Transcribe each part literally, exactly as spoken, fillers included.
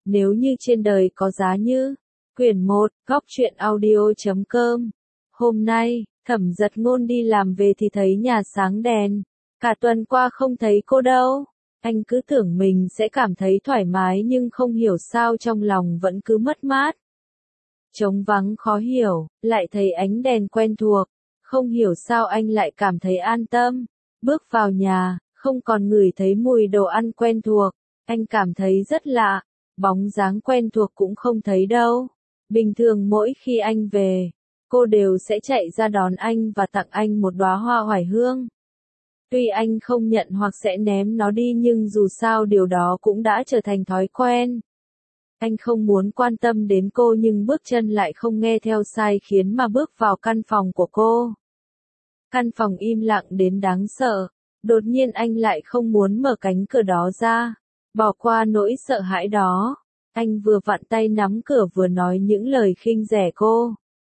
Nếu như trên đời có giá như. Quyển một, góc truyện audio chấm com. Hôm nay, Thẩm Giật Ngôn đi làm về thì thấy nhà sáng đèn. Cả tuần qua không thấy cô đâu. Anh cứ tưởng mình sẽ cảm thấy thoải mái nhưng không hiểu sao trong lòng vẫn cứ mất mát. Trống vắng khó hiểu, lại thấy ánh đèn quen thuộc. Không hiểu sao anh lại cảm thấy an tâm. Bước vào nhà, không còn ngửi thấy mùi đồ ăn quen thuộc. Anh cảm thấy rất lạ. Bóng dáng quen thuộc cũng không thấy đâu. Bình thường mỗi khi anh về, cô đều sẽ chạy ra đón anh và tặng anh một đóa hoa oải hương. Tuy anh không nhận hoặc sẽ ném nó đi nhưng dù sao điều đó cũng đã trở thành thói quen. Anh không muốn quan tâm đến cô nhưng bước chân lại không nghe theo sai khiến mà bước vào căn phòng của cô. Căn phòng im lặng đến đáng sợ. Đột nhiên anh lại không muốn mở cánh cửa đó ra. Bỏ qua nỗi sợ hãi đó. Anh vừa vặn tay nắm cửa vừa nói những lời khinh rẻ cô.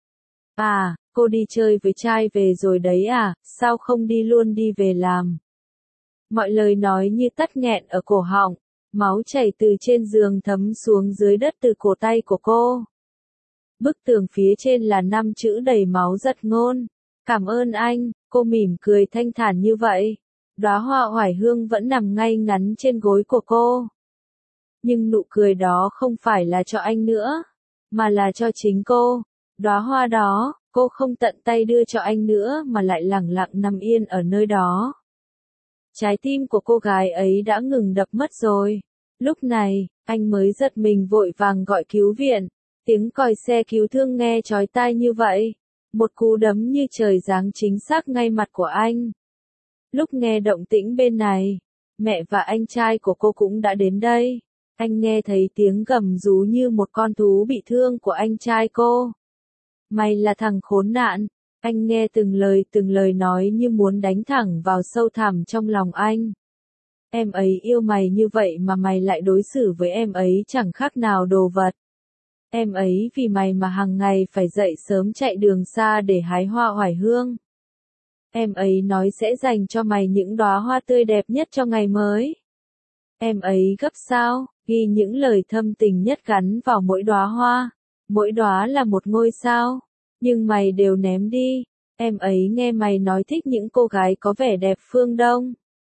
À, cô đi chơi với trai về rồi đấy à, sao không đi luôn đi về làm. Mọi lời nói như tắc nghẹn ở cổ họng, máu chảy từ trên giường thấm xuống dưới đất từ cổ tay của cô. Bức tường phía trên là năm chữ đầy máu Giật Ngôn. Cảm ơn anh, cô mỉm cười thanh thản như vậy. Đóa hoa oải hương vẫn nằm ngay ngắn trên gối của cô. Nhưng nụ cười đó không phải là cho anh nữa, mà là cho chính cô. Đóa hoa đó, cô không tận tay đưa cho anh nữa mà lại lẳng lặng nằm yên ở nơi đó. Trái tim của cô gái ấy đã ngừng đập mất rồi. Lúc này, anh mới giật mình vội vàng gọi cứu viện. Tiếng còi xe cứu thương nghe chói tai như vậy. Một cú đấm như trời giáng chính xác ngay mặt của anh. Lúc nghe động tĩnh bên này, mẹ và anh trai của cô cũng đã đến đây. Anh nghe thấy tiếng gầm rú như một con thú bị thương của anh trai cô. Mày là thằng khốn nạn. Anh nghe từng lời từng lời nói như muốn đánh thẳng vào sâu thẳm trong lòng anh. Em ấy yêu mày như vậy mà mày lại đối xử với em ấy chẳng khác nào đồ vật. Em ấy vì mày mà hàng ngày phải dậy sớm chạy đường xa để hái hoa oải hương. Em ấy nói sẽ dành cho mày những đóa hoa tươi đẹp nhất cho ngày mới. Em ấy gấp sao, ghi những lời thâm tình nhất gắn vào mỗi đóa hoa. Mỗi đóa là một ngôi sao. Nhưng mày đều ném đi. Em ấy nghe mày nói thích những cô gái có vẻ đẹp phương Đông.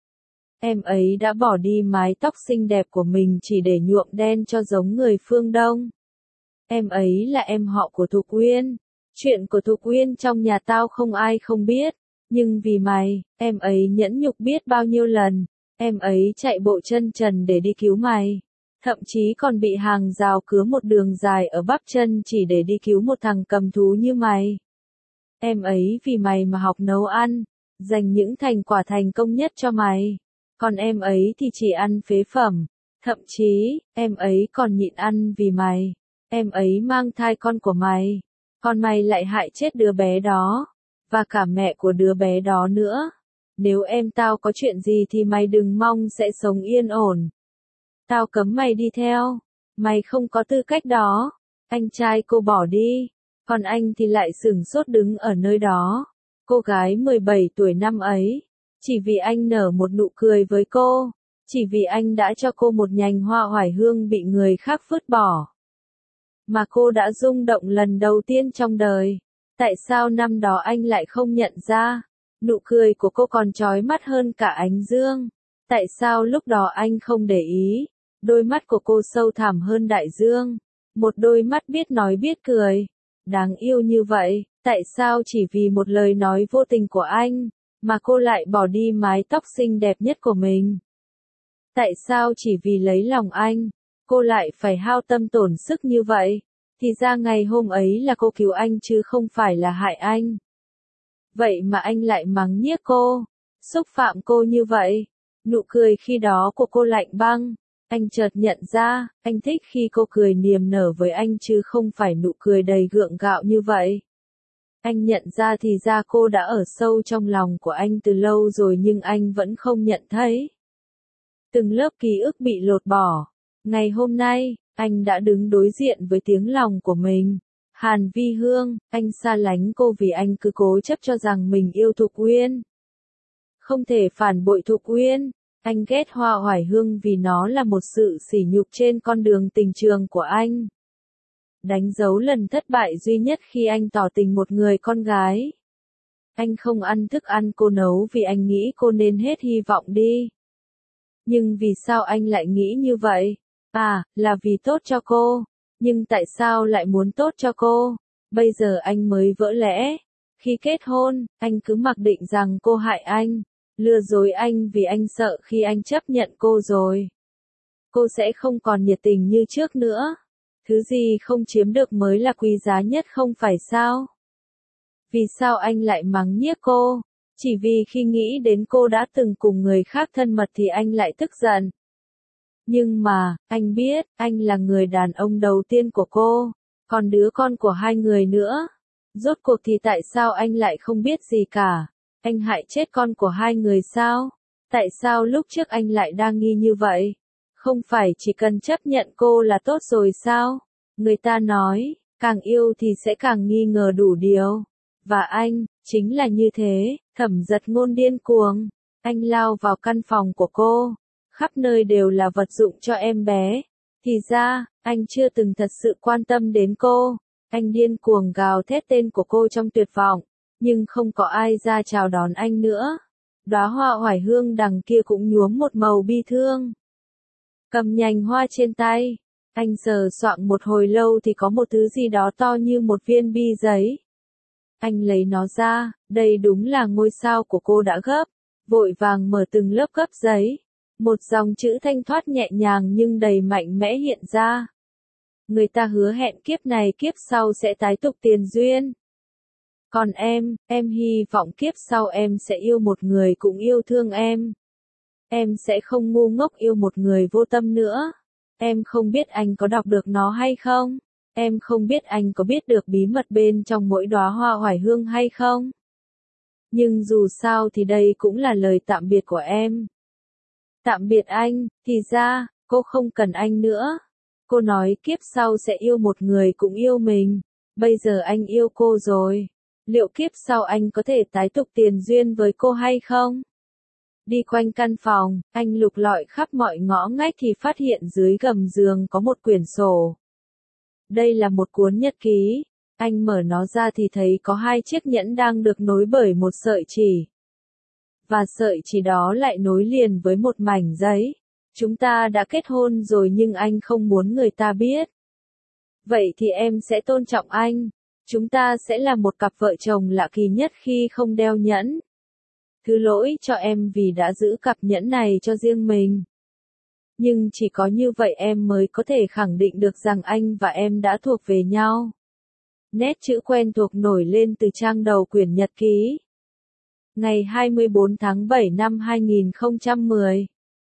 Em ấy đã bỏ đi mái tóc xinh đẹp của mình chỉ để nhuộm đen cho giống người phương Đông. Em ấy là em họ của Thục Uyên. Chuyện của Thục Uyên trong nhà tao không ai không biết. Nhưng vì mày, em ấy nhẫn nhục biết bao nhiêu lần. Em ấy chạy bộ chân trần để đi cứu mày. Thậm chí còn bị hàng rào cứa một đường dài ở bắp chân chỉ để đi cứu một thằng cầm thú như mày. Em ấy vì mày mà học nấu ăn, dành những thành quả thành công nhất cho mày. Còn em ấy thì chỉ ăn phế phẩm. Thậm chí, em ấy còn nhịn ăn vì mày. Em ấy mang thai con của mày. Còn mày lại hại chết đứa bé đó. Và cả mẹ của đứa bé đó nữa. Nếu em tao có chuyện gì thì mày đừng mong sẽ sống yên ổn. Tao cấm mày đi theo. Mày không có tư cách đó. Anh trai cô bỏ đi. Còn anh thì lại sửng sốt đứng ở nơi đó. Cô gái mười bảy tuổi năm ấy. Chỉ vì anh nở một nụ cười với cô. Chỉ vì anh đã cho cô một nhành hoa oải hương bị người khác vứt bỏ. Mà cô đã rung động lần đầu tiên trong đời. Tại sao năm đó anh lại không nhận ra? Nụ cười của cô còn chói mắt hơn cả ánh dương. Tại sao lúc đó anh không để ý? Đôi mắt của cô sâu thẳm hơn đại dương. Một đôi mắt biết nói biết cười. Đáng yêu như vậy, tại sao chỉ vì một lời nói vô tình của anh, mà cô lại bỏ đi mái tóc xinh đẹp nhất của mình? Tại sao chỉ vì lấy lòng anh, cô lại phải hao tâm tổn sức như vậy? Thì ra ngày hôm ấy là cô cứu anh chứ không phải là hại anh. Vậy mà anh lại mắng nhiếc cô, xúc phạm cô như vậy. Nụ cười khi đó của cô lạnh băng. Anh chợt nhận ra, anh thích khi cô cười niềm nở với anh chứ không phải nụ cười đầy gượng gạo như vậy. Anh nhận ra thì ra cô đã ở sâu trong lòng của anh từ lâu rồi nhưng anh vẫn không nhận thấy. Từng lớp ký ức bị lột bỏ. Ngày hôm nay, anh đã đứng đối diện với tiếng lòng của mình. Hàn Vi Hương, anh xa lánh cô vì anh cứ cố chấp cho rằng mình yêu Thục Uyên. Không thể phản bội Thục Uyên. Anh ghét Hoa Hoài Hương vì nó là một sự sỉ nhục trên con đường tình trường của anh. Đánh dấu lần thất bại duy nhất khi anh tỏ tình một người con gái. Anh không ăn thức ăn cô nấu vì anh nghĩ cô nên hết hy vọng đi. Nhưng vì sao anh lại nghĩ như vậy? À, là vì tốt cho cô. Nhưng tại sao lại muốn tốt cho cô? Bây giờ anh mới vỡ lẽ. Khi kết hôn, anh cứ mặc định rằng cô hại anh, lừa dối anh vì anh sợ khi anh chấp nhận cô rồi, cô sẽ không còn nhiệt tình như trước nữa. Thứ gì không chiếm được mới là quý giá nhất không phải sao? Vì sao anh lại mắng nhiếc cô? Chỉ vì khi nghĩ đến cô đã từng cùng người khác thân mật thì anh lại tức giận. Nhưng mà, anh biết, anh là người đàn ông đầu tiên của cô, còn đứa con của hai người nữa. Rốt cuộc thì tại sao anh lại không biết gì cả? Anh hại chết con của hai người sao? Tại sao lúc trước anh lại đa nghi như vậy? Không phải chỉ cần chấp nhận cô là tốt rồi sao? Người ta nói, càng yêu thì sẽ càng nghi ngờ đủ điều. Và anh, chính là như thế. Thẩm Dật Ngôn điên cuồng. Anh lao vào căn phòng của cô. Khắp nơi đều là vật dụng cho em bé. Thì ra, anh chưa từng thật sự quan tâm đến cô. Anh điên cuồng gào thét tên của cô trong tuyệt vọng. Nhưng không có ai ra chào đón anh nữa. Đóa hoa oải hương đằng kia cũng nhuốm một màu bi thương. Cầm nhành hoa trên tay. Anh sờ soạng một hồi lâu thì có một thứ gì đó to như một viên bi giấy. Anh lấy nó ra, đây đúng là ngôi sao của cô đã gấp. Vội vàng mở từng lớp gấp giấy. Một dòng chữ thanh thoát nhẹ nhàng nhưng đầy mạnh mẽ hiện ra. Người ta hứa hẹn kiếp này kiếp sau sẽ tái tục tiền duyên. Còn em, em hy vọng kiếp sau em sẽ yêu một người cũng yêu thương em. Em sẽ không ngu ngốc yêu một người vô tâm nữa. Em không biết anh có đọc được nó hay không? Em không biết anh có biết được bí mật bên trong mỗi đóa hoa oải hương hay không? Nhưng dù sao thì đây cũng là lời tạm biệt của em. Tạm biệt anh, thì ra, cô không cần anh nữa. Cô nói kiếp sau sẽ yêu một người cũng yêu mình. Bây giờ anh yêu cô rồi. Liệu kiếp sau anh có thể tái tục tiền duyên với cô hay không? Đi quanh căn phòng, anh lục lọi khắp mọi ngõ ngách thì phát hiện dưới gầm giường có một quyển sổ. Đây là một cuốn nhật ký. Anh mở nó ra thì thấy có hai chiếc nhẫn đang được nối bởi một sợi chỉ. Và sợi chỉ đó lại nối liền với một mảnh giấy. Chúng ta đã kết hôn rồi nhưng anh không muốn người ta biết. Vậy thì em sẽ tôn trọng anh. Chúng ta sẽ là một cặp vợ chồng lạ kỳ nhất khi không đeo nhẫn. Thứ lỗi cho em vì đã giữ cặp nhẫn này cho riêng mình. Nhưng chỉ có như vậy em mới có thể khẳng định được rằng anh và em đã thuộc về nhau. Nét chữ quen thuộc nổi lên từ trang đầu quyển nhật ký. Ngày hai mươi bốn tháng bảy năm hai nghìn không trăm mười.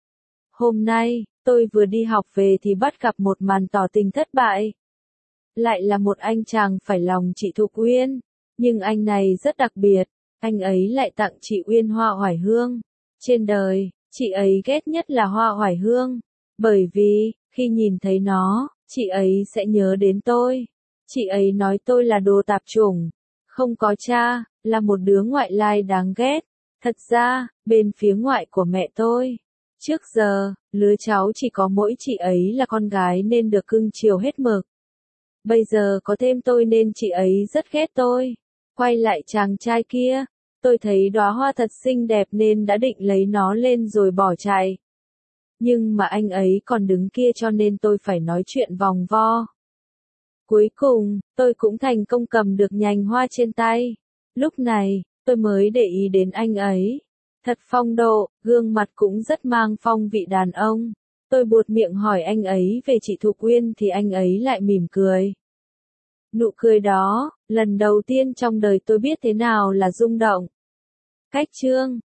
Hôm nay, tôi vừa đi học về thì bắt gặp một màn tỏ tình thất bại. Lại là một anh chàng phải lòng chị Thục Uyên. Nhưng anh này rất đặc biệt. Anh ấy lại tặng chị Uyên hoa oải hương. Trên đời, chị ấy ghét nhất là hoa oải hương. Bởi vì, khi nhìn thấy nó, chị ấy sẽ nhớ đến tôi. Chị ấy nói tôi là đồ tạp chủng. Không có cha, là một đứa ngoại lai đáng ghét. Thật ra, bên phía ngoại của mẹ tôi. Trước giờ, lứa cháu chỉ có mỗi chị ấy là con gái nên được cưng chiều hết mực. Bây giờ có thêm tôi nên chị ấy rất ghét tôi. Quay lại chàng trai kia, tôi thấy đóa hoa thật xinh đẹp nên đã định lấy nó lên rồi bỏ chạy. Nhưng mà anh ấy còn đứng kia cho nên tôi phải nói chuyện vòng vo. Cuối cùng, tôi cũng thành công cầm được nhành hoa trên tay. Lúc này, tôi mới để ý đến anh ấy. Thật phong độ, gương mặt cũng rất mang phong vị đàn ông. Tôi buột miệng hỏi anh ấy về chị Thục Uyên thì anh ấy lại mỉm cười. Nụ cười đó, lần đầu tiên trong đời tôi biết thế nào là rung động. Cách chương